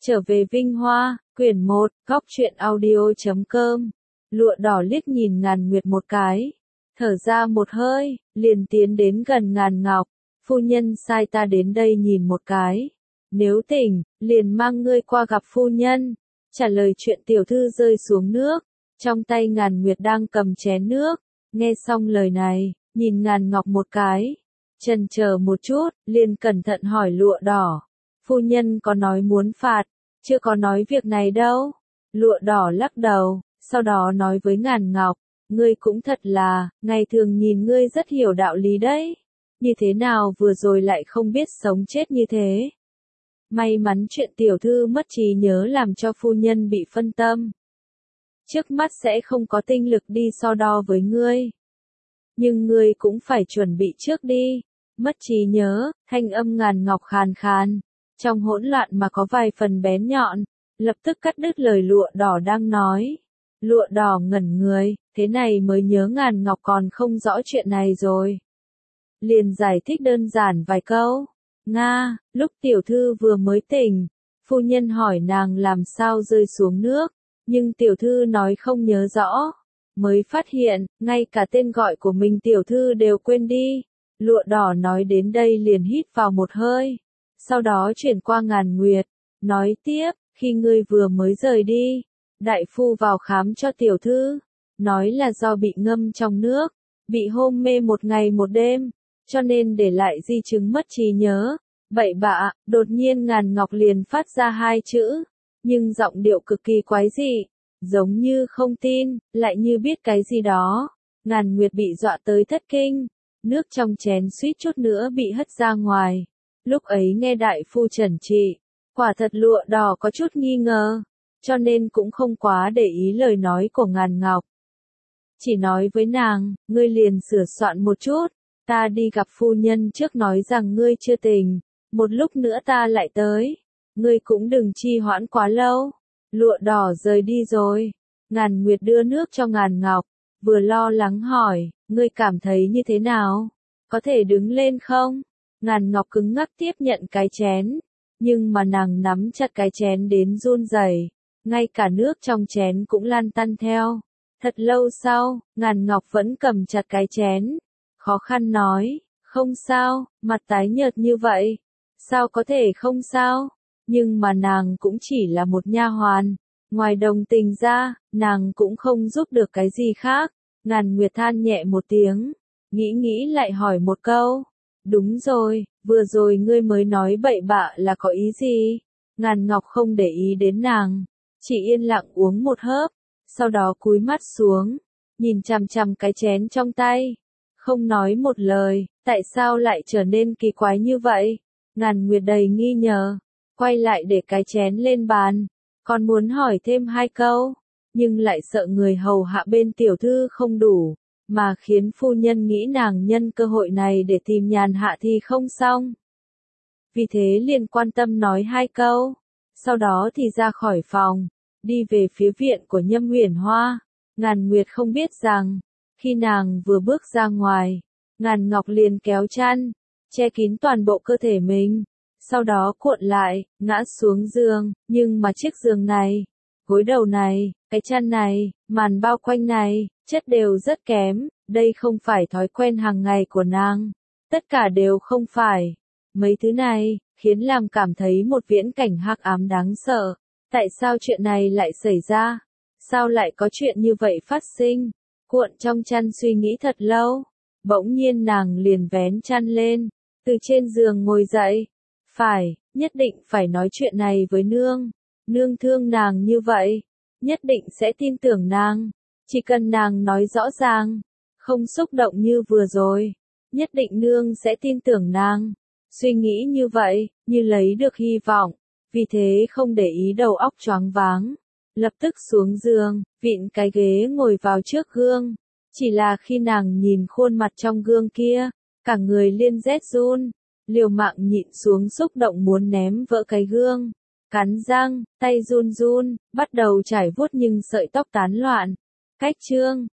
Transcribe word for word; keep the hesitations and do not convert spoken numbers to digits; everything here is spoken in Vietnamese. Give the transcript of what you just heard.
Trở về Vinh Hoa, quyển một, góc truyện audio chấm com. Lụa đỏ liếc nhìn Ngàn Nguyệt một cái, thở ra một hơi, liền tiến đến gần Ngàn Ngọc. Phu nhân sai ta đến đây nhìn một cái. Nếu tỉnh, liền mang ngươi qua gặp phu nhân. Trả lời chuyện tiểu thư rơi xuống nước. Trong tay Ngàn Nguyệt đang cầm chén nước. Nghe xong lời này, nhìn Ngàn Ngọc một cái. Chần chờ một chút, liền cẩn thận hỏi lụa đỏ. Phu nhân có nói muốn phạt, chưa có nói việc này đâu. Lụa đỏ lắc đầu, sau đó nói với Ngàn Ngọc, ngươi cũng thật là, ngày thường nhìn ngươi rất hiểu đạo lý đấy. Như thế nào vừa rồi lại không biết sống chết như thế. May mắn chuyện tiểu thư mất trí nhớ làm cho phu nhân bị phân tâm. Trước mắt sẽ không có tinh lực đi so đo với ngươi. Nhưng ngươi cũng phải chuẩn bị trước đi. Mất trí nhớ, thanh âm Ngàn Ngọc khàn khàn. Trong hỗn loạn mà có vài phần bén nhọn, lập tức cắt đứt lời lụa đỏ đang nói. Lụa đỏ ngẩn người, thế này mới nhớ Ngàn Ngọc còn không rõ chuyện này rồi. Liền giải thích đơn giản vài câu. Nga, lúc tiểu thư vừa mới tỉnh, phu nhân hỏi nàng làm sao rơi xuống nước, nhưng tiểu thư nói không nhớ rõ. Mới phát hiện, ngay cả tên gọi của mình tiểu thư đều quên đi. Lụa đỏ nói đến đây liền hít vào một hơi. Sau đó chuyển qua Ngàn Nguyệt, nói tiếp, khi ngươi vừa mới rời đi, đại phu vào khám cho tiểu thư, nói là do bị ngâm trong nước, bị hôn mê một ngày một đêm, cho nên để lại di chứng mất trí nhớ. Bậy bạ, đột nhiên Ngàn Ngọc liền phát ra hai chữ, nhưng giọng điệu cực kỳ quái dị, giống như không tin, lại như biết cái gì đó. Ngàn Nguyệt bị dọa tới thất kinh, nước trong chén suýt chút nữa bị hất ra ngoài. Lúc ấy nghe đại phu chẩn trị, quả thật lụa đỏ có chút nghi ngờ, cho nên cũng không quá để ý lời nói của Ngàn Ngọc. Chỉ nói với nàng, ngươi liền sửa soạn một chút, ta đi gặp phu nhân trước nói rằng ngươi chưa tỉnh, một lúc nữa ta lại tới, ngươi cũng đừng trì hoãn quá lâu. Lụa đỏ rời đi rồi, Ngàn Nguyệt đưa nước cho Ngàn Ngọc, vừa lo lắng hỏi, ngươi cảm thấy như thế nào, có thể đứng lên không? Ngàn Ngọc cứng ngắc tiếp nhận cái chén, nhưng mà nàng nắm chặt cái chén đến run rẩy, ngay cả nước trong chén cũng lan tăn theo. Thật lâu sau, Ngàn Ngọc vẫn cầm chặt cái chén, khó khăn nói, không sao, mặt tái nhợt như vậy, sao có thể không sao? Nhưng mà nàng cũng chỉ là một nha hoàn, ngoài đồng tình ra, nàng cũng không giúp được cái gì khác. Ngàn Nguyệt than nhẹ một tiếng, nghĩ nghĩ lại hỏi một câu. Đúng rồi, vừa rồi ngươi mới nói bậy bạ là có ý gì? Ngàn Ngọc không để ý đến nàng, chỉ yên lặng uống một hớp, sau đó cúi mắt xuống, nhìn chằm chằm cái chén trong tay, không nói một lời. Tại sao lại trở nên kỳ quái như vậy? Ngàn Nguyệt đầy nghi ngờ, quay lại để cái chén lên bàn, còn muốn hỏi thêm hai câu, nhưng lại sợ người hầu hạ bên tiểu thư không đủ, mà khiến phu nhân nghĩ nàng nhân cơ hội này để tìm nhàn hạ thì không xong. Vì thế liền quan tâm nói hai câu, sau đó thì ra khỏi phòng, đi về phía viện của Nhâm Uyển Hoa. Ngàn Nguyệt không biết rằng, khi nàng vừa bước ra ngoài, Ngàn Ngọc liền kéo chăn, che kín toàn bộ cơ thể mình, sau đó cuộn lại, ngã xuống giường, nhưng mà chiếc giường này, gối đầu này, cái chăn này, màn bao quanh này, chất đều rất kém, đây không phải thói quen hàng ngày của nàng. Tất cả đều không phải. Mấy thứ này, khiến làm cảm thấy một viễn cảnh hắc ám đáng sợ. Tại sao chuyện này lại xảy ra? Sao lại có chuyện như vậy phát sinh? Cuộn trong chăn suy nghĩ thật lâu. Bỗng nhiên nàng liền vén chăn lên, từ trên giường ngồi dậy. Phải, nhất định phải nói chuyện này với nương. Nương thương nàng như vậy, nhất định sẽ tin tưởng nàng. Chỉ cần nàng nói rõ ràng, không xúc động như vừa rồi, nhất định nương sẽ tin tưởng nàng. Suy nghĩ như vậy, như lấy được hy vọng, vì thế không để ý đầu óc choáng váng. Lập tức xuống giường, vịn cái ghế ngồi vào trước gương. Chỉ là khi nàng nhìn khuôn mặt trong gương kia, cả người liên rét run, liều mạng nhịn xuống xúc động muốn ném vỡ cái gương. Cắn răng, tay run run, bắt đầu chải vuốt nhưng sợi tóc tán loạn. Cách chương,